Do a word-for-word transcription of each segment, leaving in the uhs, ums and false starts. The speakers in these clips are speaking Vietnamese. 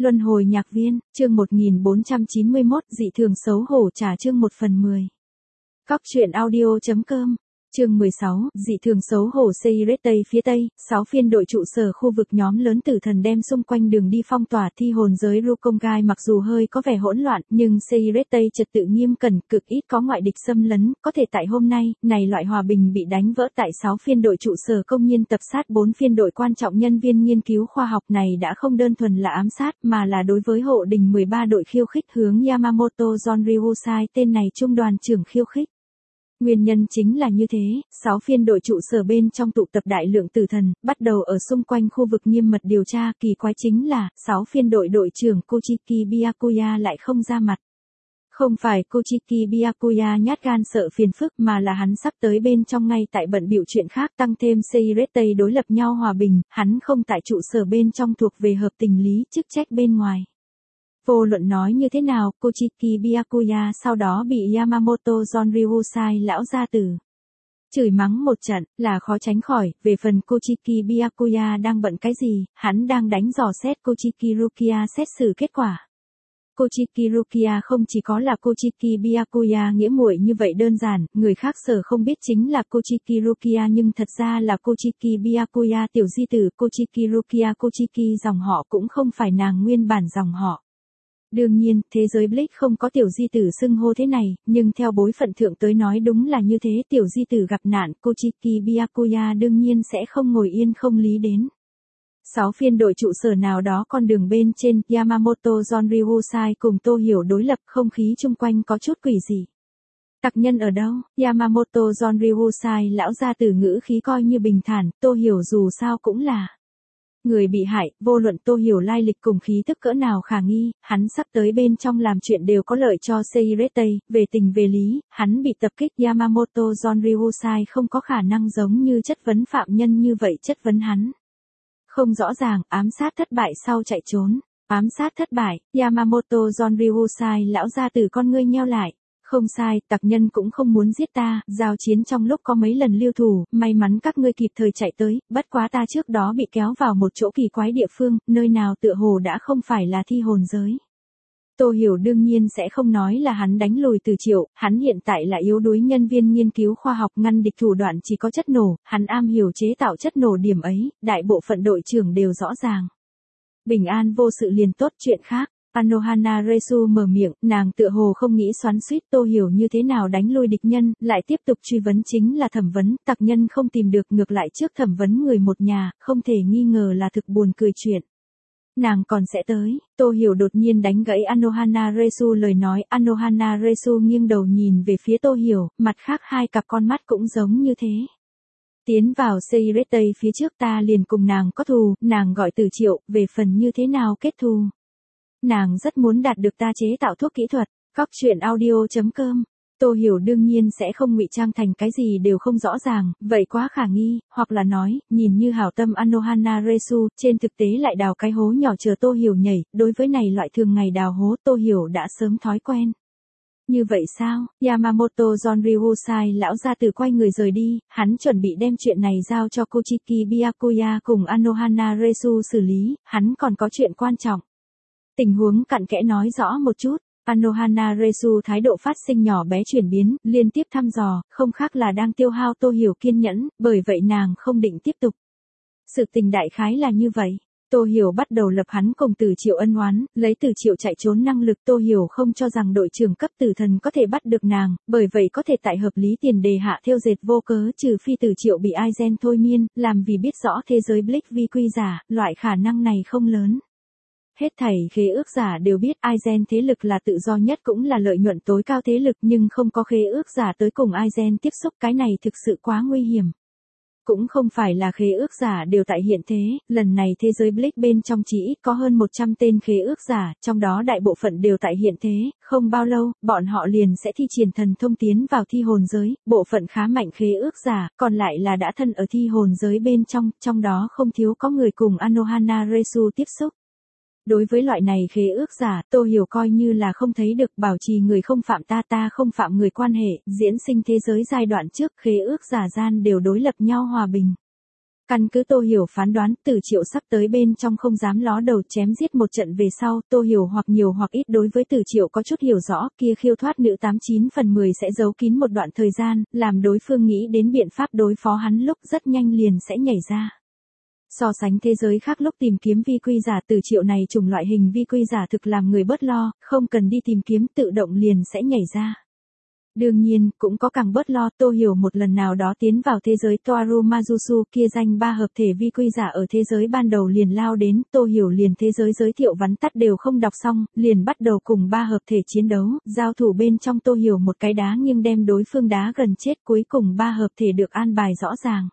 Luân hồi nhạc viên, chương một nghìn bốn trăm chín mươi mốt, dị thường xấu hổ trả chương một phần mười. Cóc truyện audio chấm com, chương mười sáu, dị thường xấu hổ Seiret Tây phía Tây, sáu phiên đội trụ sở khu vực nhóm lớn tử thần đem xung quanh đường đi phong tỏa thi hồn giới Rukongai mặc dù hơi có vẻ hỗn loạn, nhưng Seiret Tây trật tự nghiêm cẩn, cực ít có ngoại địch xâm lấn, có thể tại hôm nay, này loại hòa bình bị đánh vỡ tại sáu phiên đội trụ sở công nhiên tập sát bốn phiên đội quan trọng nhân viên nghiên cứu khoa học này đã không đơn thuần là ám sát mà là đối với hộ đình mười ba đội khiêu khích hướng Yamamoto Zonryusai tên này trung đoàn trưởng khiêu khích. Nguyên nhân chính là như thế, sáu phiên đội trụ sở bên trong tụ tập đại lượng tử thần, bắt đầu ở xung quanh khu vực nghiêm mật điều tra, kỳ quái chính là, sáu phiên đội đội trưởng Kochiki Byakuya lại không ra mặt. Không phải Kochiki Byakuya nhát gan sợ phiền phức mà là hắn sắp tới bên trong ngay tại bận bịu chuyện khác tăng thêm Seiret Tây đối lập nhau hòa bình, hắn không tại trụ sở bên trong thuộc về hợp tình lý, chức trách bên ngoài. Vô luận nói như thế nào, Kochiki Byakuya sau đó bị Yamamoto Zonryusai lão gia tử chửi mắng một trận, là khó tránh khỏi. Về phần Kochiki Byakuya đang bận cái gì, hắn đang đánh dò xét Kochiki Rukia xét xử kết quả. Kochiki Rukia không chỉ có là Kochiki Byakuya nghĩa muội như vậy đơn giản, người khác sở không biết chính là Kochiki Rukia nhưng thật ra là Kochiki Byakuya tiểu di tử. Kochiki Rukia Kochiki dòng họ cũng không phải nàng nguyên bản dòng họ. Đương nhiên, thế giới Bleach không có tiểu di tử xưng hô thế này, nhưng theo bối phận thượng tới nói đúng là như thế, tiểu di tử gặp nạn, Kochiki Byakuya đương nhiên sẽ không ngồi yên không lý đến. Sáu phiên đội trụ sở nào đó con đường bên trên, Yamamoto Zonryusai cùng Tô Hiểu đối lập, không khí chung quanh có chút quỷ dị. Tặc nhân ở đâu? Yamamoto Zonryusai lão gia tử ngữ khí coi như bình thản, Tô Hiểu dù sao cũng là người bị hại, vô luận Tô Hiểu lai lịch cùng khí tức cỡ nào khả nghi, hắn sắp tới bên trong làm chuyện đều có lợi cho Seiret Tây, về tình về lý, hắn bị tập kích Yamamoto Zonryusai không có khả năng giống như chất vấn phạm nhân như vậy chất vấn hắn. Không rõ ràng, ám sát thất bại sau chạy trốn, ám sát thất bại, Yamamoto Zonryusai lão gia tử con ngươi nheo lại. Không sai, tặc nhân cũng không muốn giết ta, giao chiến trong lúc có mấy lần lưu thủ, may mắn các ngươi kịp thời chạy tới, bất quá ta trước đó bị kéo vào một chỗ kỳ quái địa phương, nơi nào tựa hồ đã không phải là thi hồn giới. Tô Hiểu đương nhiên sẽ không nói là hắn đánh lùi Từ Triệu, hắn hiện tại là yếu đuối nhân viên nghiên cứu khoa học ngăn địch thủ đoạn chỉ có chất nổ, hắn am hiểu chế tạo chất nổ điểm ấy, đại bộ phận đội trưởng đều rõ ràng. Bình an vô sự liền tốt chuyện khác. Anohana Resu mở miệng, nàng tựa hồ không nghĩ xoắn xuýt Tô Hiểu như thế nào đánh lui địch nhân, lại tiếp tục truy vấn chính là thẩm vấn, tặc nhân không tìm được ngược lại trước thẩm vấn người một nhà, không thể nghi ngờ là thực buồn cười chuyện. Nàng còn sẽ tới, Tô Hiểu đột nhiên đánh gãy Anohana Resu lời nói, Anohana Resu nghiêng đầu nhìn về phía Tô Hiểu, mặt khác hai cặp con mắt cũng giống như thế. Tiến vào Seiret Tây phía trước ta liền cùng nàng có thù, nàng gọi Từ Triệu, về phần như thế nào kết thù. Nàng rất muốn đạt được ta chế tạo thuốc kỹ thuật, cóc truyện audio chấm com. Tô Hiểu đương nhiên sẽ không ngụy trang thành cái gì đều không rõ ràng, vậy quá khả nghi, hoặc là nói, nhìn như hảo tâm Anohana Resu, trên thực tế lại đào cái hố nhỏ chờ Tô Hiểu nhảy, đối với này loại thường ngày đào hố Tô Hiểu đã sớm thói quen. Như vậy sao? Yamamoto Zonryusai lão gia tử quay người rời đi, hắn chuẩn bị đem chuyện này giao cho Kochiki Byakuya cùng Anohana Resu xử lý, hắn còn có chuyện quan trọng. Tình huống cặn kẽ nói rõ một chút, Anohana Resu thái độ phát sinh nhỏ bé chuyển biến, liên tiếp thăm dò, không khác là đang tiêu hao Tô Hiểu kiên nhẫn, bởi vậy nàng không định tiếp tục. Sự tình đại khái là như vậy, Tô Hiểu bắt đầu lập hắn cùng Từ Triệu ân oán, lấy Từ Triệu chạy trốn năng lực Tô Hiểu không cho rằng đội trưởng cấp tử thần có thể bắt được nàng, bởi vậy có thể tại hợp lý tiền đề hạ thêu dệt vô cớ trừ phi Từ Triệu bị Aizen thôi miên, làm vì biết rõ thế giới Bleach vi quy giả, loại khả năng này không lớn. Hết thảy khế ước giả đều biết Aizen thế lực là tự do nhất cũng là lợi nhuận tối cao thế lực nhưng không có khế ước giả tới cùng Aizen tiếp xúc cái này thực sự quá nguy hiểm. Cũng không phải là khế ước giả đều tại hiện thế, lần này thế giới Bleach bên trong chỉ ít có hơn một trăm tên khế ước giả, trong đó đại bộ phận đều tại hiện thế, không bao lâu, bọn họ liền sẽ thi triển thần thông tiến vào thi hồn giới, bộ phận khá mạnh khế ước giả, còn lại là đã thân ở thi hồn giới bên trong, trong đó không thiếu có người cùng Anohana Resu tiếp xúc. Đối với loại này khế ước giả, Tô Hiểu coi như là không thấy được, bảo trì người không phạm ta ta không phạm người quan hệ, diễn sinh thế giới giai đoạn trước khế ước giả gian đều đối lập nhau hòa bình. Căn cứ Tô Hiểu phán đoán, Tử Triệu sắp tới bên trong không dám ló đầu chém giết một trận về sau, Tô Hiểu hoặc nhiều hoặc ít đối với Tử Triệu có chút hiểu rõ, kia khiêu thoát nữ tám chín phần mười sẽ giấu kín một đoạn thời gian, làm đối phương nghĩ đến biện pháp đối phó hắn lúc rất nhanh liền sẽ nhảy ra. So sánh thế giới khác lúc tìm kiếm vi quy giả, Tử Triệu này chủng loại hình vi quy giả thực làm người bớt lo, không cần đi tìm kiếm tự động liền sẽ nhảy ra. Đương nhiên, cũng có càng bớt lo, Tô Hiểu một lần nào đó tiến vào thế giới Toaru Majusu kia danh ba hợp thể vi quy giả ở thế giới ban đầu liền lao đến, Tô Hiểu liền thế giới giới thiệu vắn tắt đều không đọc xong, liền bắt đầu cùng ba hợp thể chiến đấu, giao thủ bên trong Tô Hiểu một cái đá nghiêng đem đối phương đá gần chết, cuối cùng ba hợp thể được an bài rõ ràng.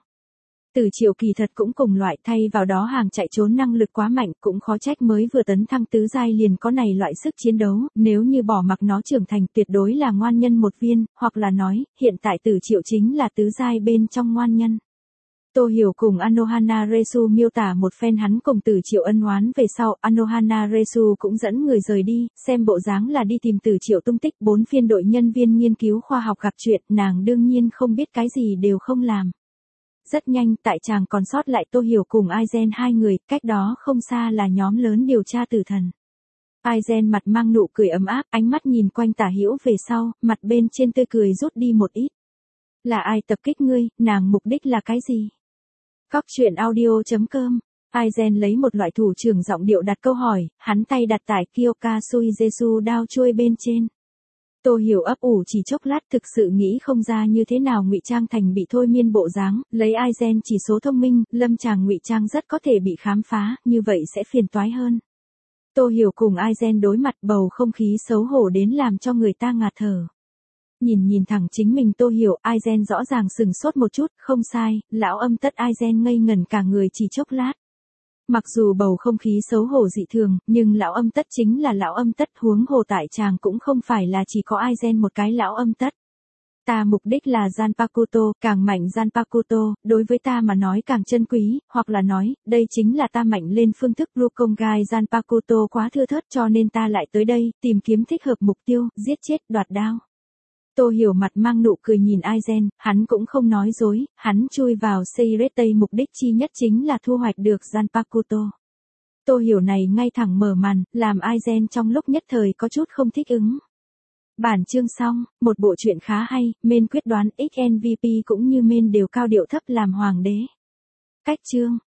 Tử Triệu kỳ thật cũng cùng loại, thay vào đó hàng chạy trốn năng lực quá mạnh, cũng khó trách mới vừa tấn thăng tứ giai liền có này loại sức chiến đấu, nếu như bỏ mặc nó trưởng thành tuyệt đối là ngoan nhân một viên, hoặc là nói, hiện tại Tử Triệu chính là tứ giai bên trong ngoan nhân. Tô Hiểu cùng Anohana Resu miêu tả một phen hắn cùng Tử Triệu ân oán về sau, Anohana Resu cũng dẫn người rời đi, xem bộ dáng là đi tìm Tử Triệu tung tích, bốn phiên đội nhân viên nghiên cứu khoa học gặp chuyện, nàng đương nhiên không biết cái gì đều không làm. Rất nhanh, tại chàng còn sót lại Tô Hiểu cùng Aizen hai người, cách đó không xa là nhóm lớn điều tra tử thần. Aizen mặt mang nụ cười ấm áp, ánh mắt nhìn quanh tả hữu về sau, mặt bên trên tươi cười rút đi một ít. Là ai tập kích ngươi, nàng mục đích là cái gì? Cóc truyện audio chấm com. Aizen lấy một loại thủ trưởng giọng điệu đặt câu hỏi, hắn tay đặt tại Kyoka Suijesu đao chuôi bên trên. Tô Hiểu ấp ủ chỉ chốc lát thực sự nghĩ không ra như thế nào ngụy trang thành bị thôi miên bộ dáng, lấy Aizen chỉ số thông minh, lâm chàng ngụy trang rất có thể bị khám phá, như vậy sẽ phiền toái hơn. Tô Hiểu cùng Aizen đối mặt bầu không khí xấu hổ đến làm cho người ta ngạt thở. Nhìn nhìn thẳng chính mình Tô Hiểu, Aizen rõ ràng sừng sốt một chút, không sai, lão âm tất Aizen ngây ngẩn cả người chỉ chốc lát. Mặc dù bầu không khí xấu hổ dị thường, nhưng lão âm tất chính là lão âm tất, huống hồ tại chàng cũng không phải là chỉ có Aizen một cái lão âm tất. Ta mục đích là Zanpakuto, càng mạnh Zanpakuto, đối với ta mà nói càng chân quý, hoặc là nói, đây chính là ta mạnh lên phương thức Rukongai Zanpakuto quá thưa thớt cho nên ta lại tới đây, tìm kiếm thích hợp mục tiêu, giết chết, đoạt đao. Tô Hiểu mặt mang nụ cười nhìn Aizen, hắn cũng không nói dối, hắn chui vào Seiretei mục đích chi nhất chính là thu hoạch được Zanpakuto. Tô Hiểu này ngay thẳng mở màn, làm Aizen trong lúc nhất thời có chút không thích ứng. Bản chương xong, một bộ truyện khá hay, main quyết đoán ích em vê pê cũng như main đều cao điệu thấp làm hoàng đế. Cách chương